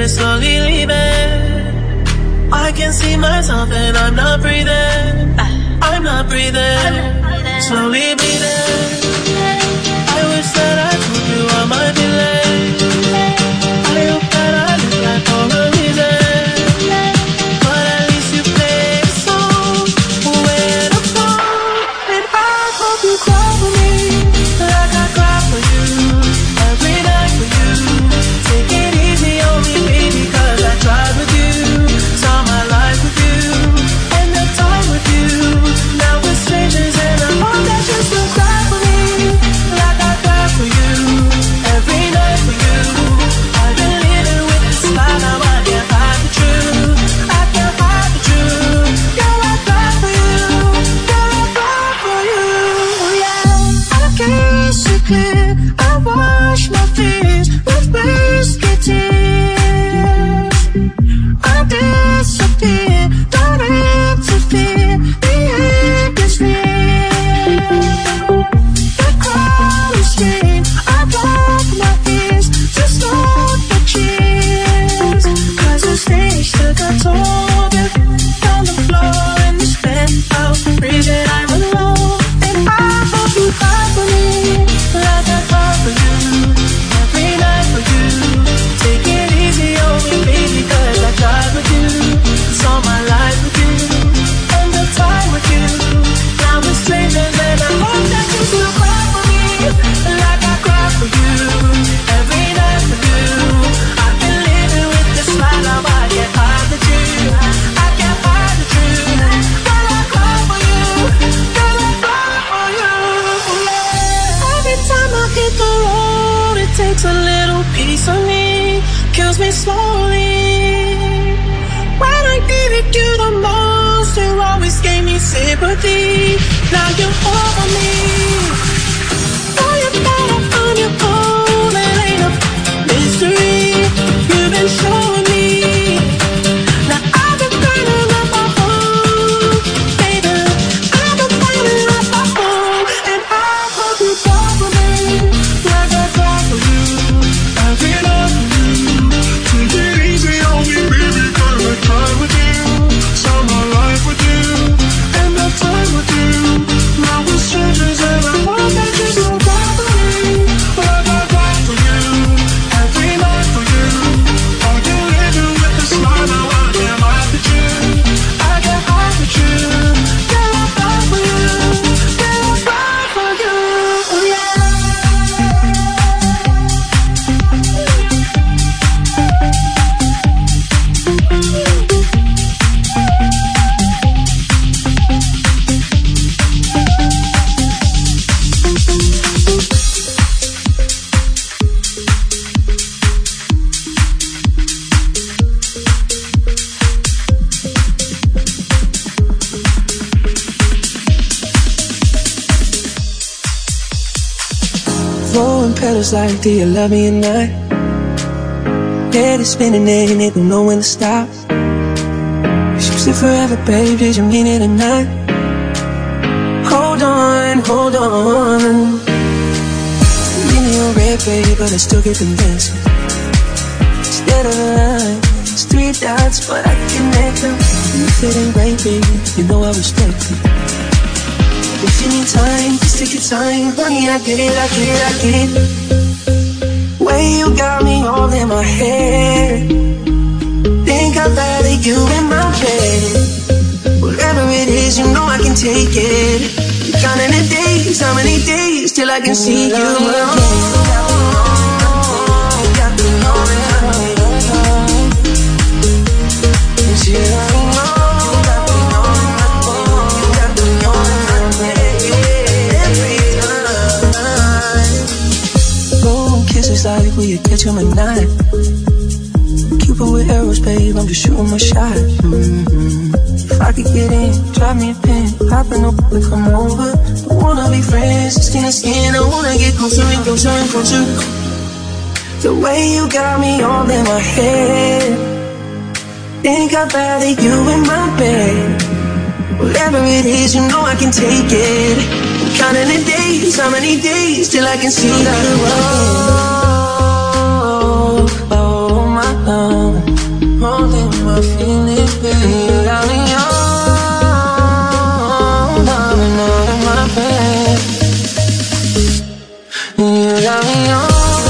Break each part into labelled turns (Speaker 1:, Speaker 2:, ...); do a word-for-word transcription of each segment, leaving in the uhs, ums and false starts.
Speaker 1: is slowly leaving. I can see myself and I'm not breathing. I'm not breathing. Slowly breathing. I wish that I told you all my delay. I hope that I look like all the reason. But at least you play a song where to fall. And I hope you cry for me like I cry for you. Every night for you. Take it easy on me, baby, cause I tried with you. Saw my life with you. And the time with you. Now we're strangers and I hope that you still cry for me like I cry for you. Every night for you. I've been living with this lie, now I can't hide the truth. I can't hide the truth. Girl, I cry for you. Girl, I cry for you. Yeah, I kiss you clear. I wash my fears with whiskey tears. I disappear, don't interfere. The end is near. The crowd is scream. I block my ears to stop the cheers. Cause the stage took a toll. On the floor in this penthouse, breathing I'm alone. And I hope you cry for me like I cry for you. Every night for you. Take it easy on me, baby, cause I tried with you. Saw my life with you. And the time with you. Now we're strangers and I hope that you still cry for me like I cry for you. Every night for you. I've been living with this lie, now I can't hide the truth. I can't hide the truth. Girl, I cry for you. Girl, I cry for you. Yeah. Every time I hit the road, it takes a little piece of me, kills me slowly. When I needed you the most, you always gave me sympathy. Now you're over me. Know you're better on your own, it ain't a mystery. You've been showing me. Now I've been burning up my home, baby. I've been burning up my home, and I hope you cry for me like I cry for you. Every night for you. Take it easy on me, baby, cause I tried with you. Saw my life with you. And the time with you. Now we're strangers and I hope that you still cry for me like I cry for you. Every night for you. Are you living with this lie, now I can't hide the truth. I can't hide the truth. Girl, I cry for you. Girl, I cry for you. Yeah.
Speaker 2: Throwing petals like, do you love me or not? Head is spinning and it don't know when to stop. You said forever, babe, did you mean it or not? Hold on, hold on. Leave me on red, babe, but I still get convincing. Instead of a line, it's three dots, but I can connect them. If it ain't right, babe, you know I respect it. If you need time, just take your time. Honey, I get it, I get it, I get it. Way you got me all in my head. Think I'd rather you in my bed. Whatever it is, you know I can take it. Counting the days, how many days till I can see you again. Like will you catch him at night? Cupid with arrows, babe, I'm just shooting my shot. Mm-hmm. If I could get in, drop me a pin, popping up and come over. I wanna be friends, skin to skin, I wanna get closer and closer and closer. The way you got me all in my head. Think I'd rather you in my bed. Whatever it is, you know I can take it. I'm counting the days, how many days till I can see you again. Oh, oh my love. I feel it, baby. You got me on, darling, out of my bed. You got me on.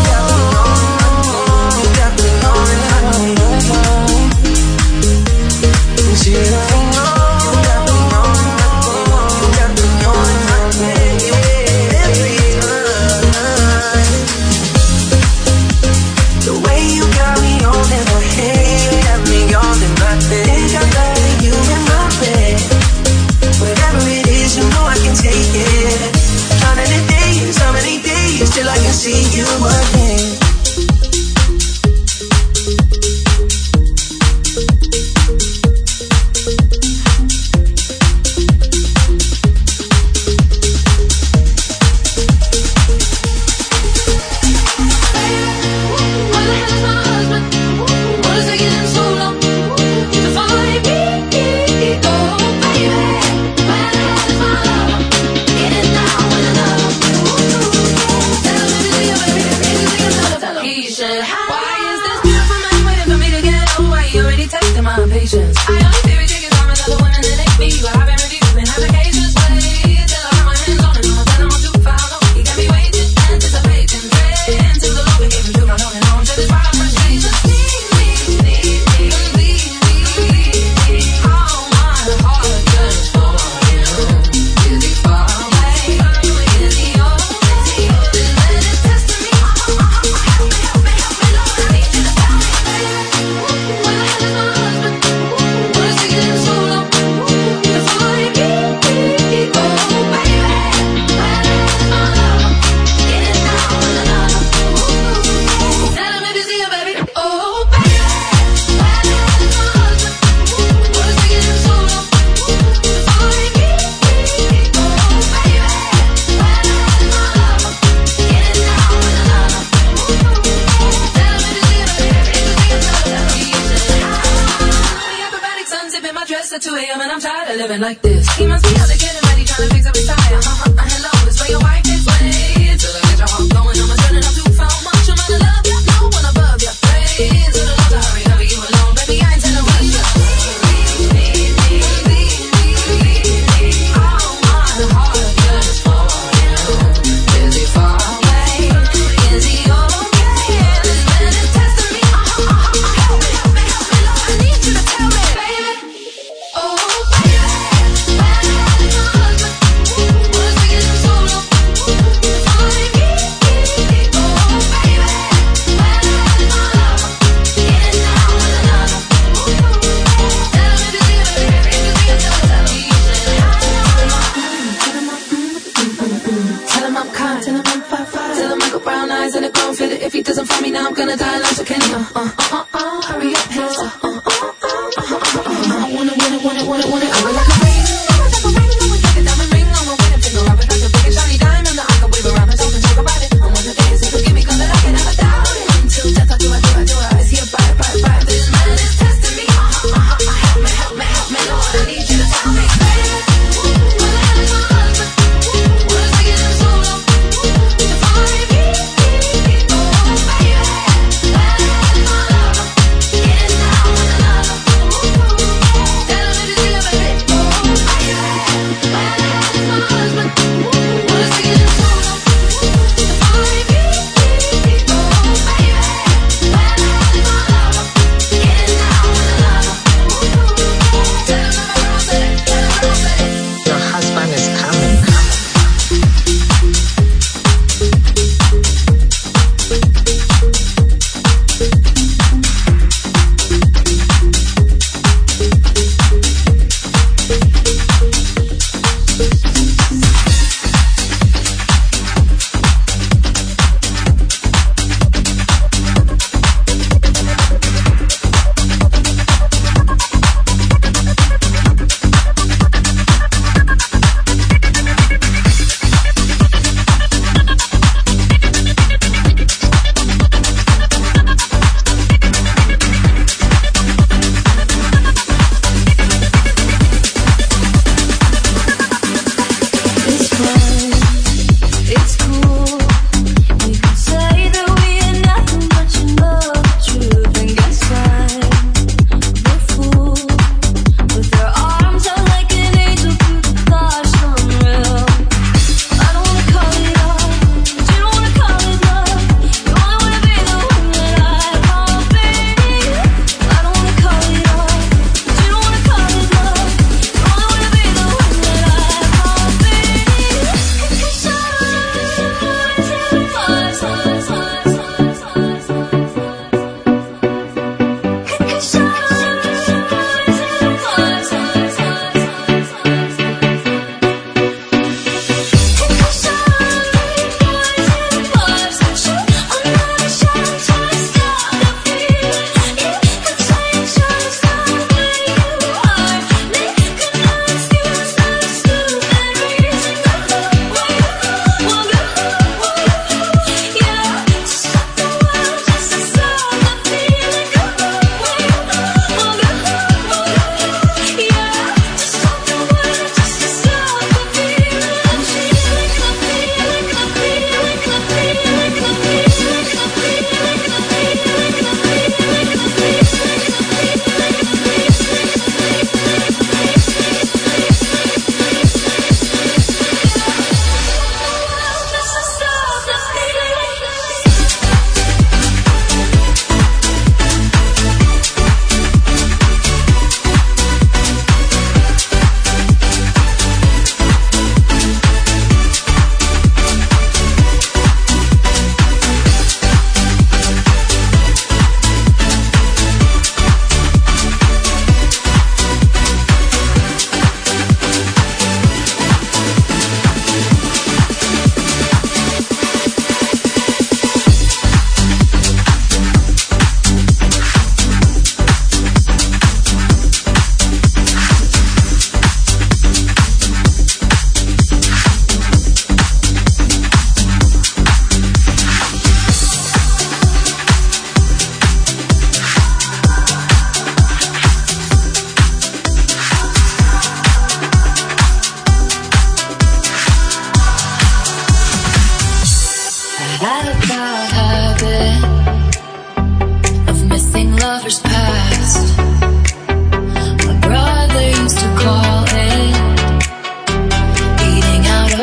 Speaker 2: Till I can see you again.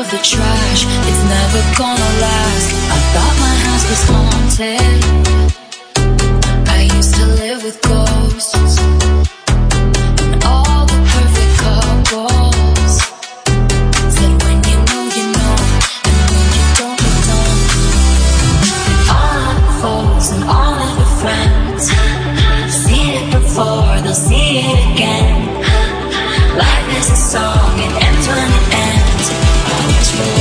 Speaker 3: the trash, it's never gonna last. I thought my house was haunted. I used to live with ghosts and all the perfect couples said when you know you know, and when you don't you don't. All of the foes and all of the friends, seen it before, they'll see it again. Life is a song, it ends when it ends. Always for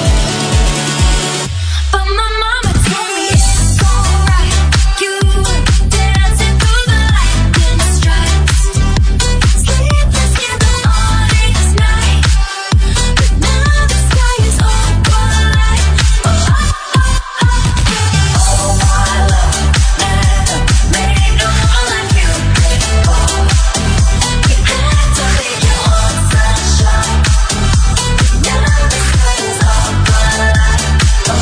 Speaker 3: but my mama told me it's alright. You were dancing through the lightning strikes, sleepless in the morning's night. But now the sky is all bright. Oh, oh, oh, oh. Oh, my love never made no one like you before. You had to leave your own sunshine. Now the sky is all bright. Oh,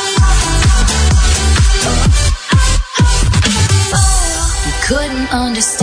Speaker 3: you couldn't understand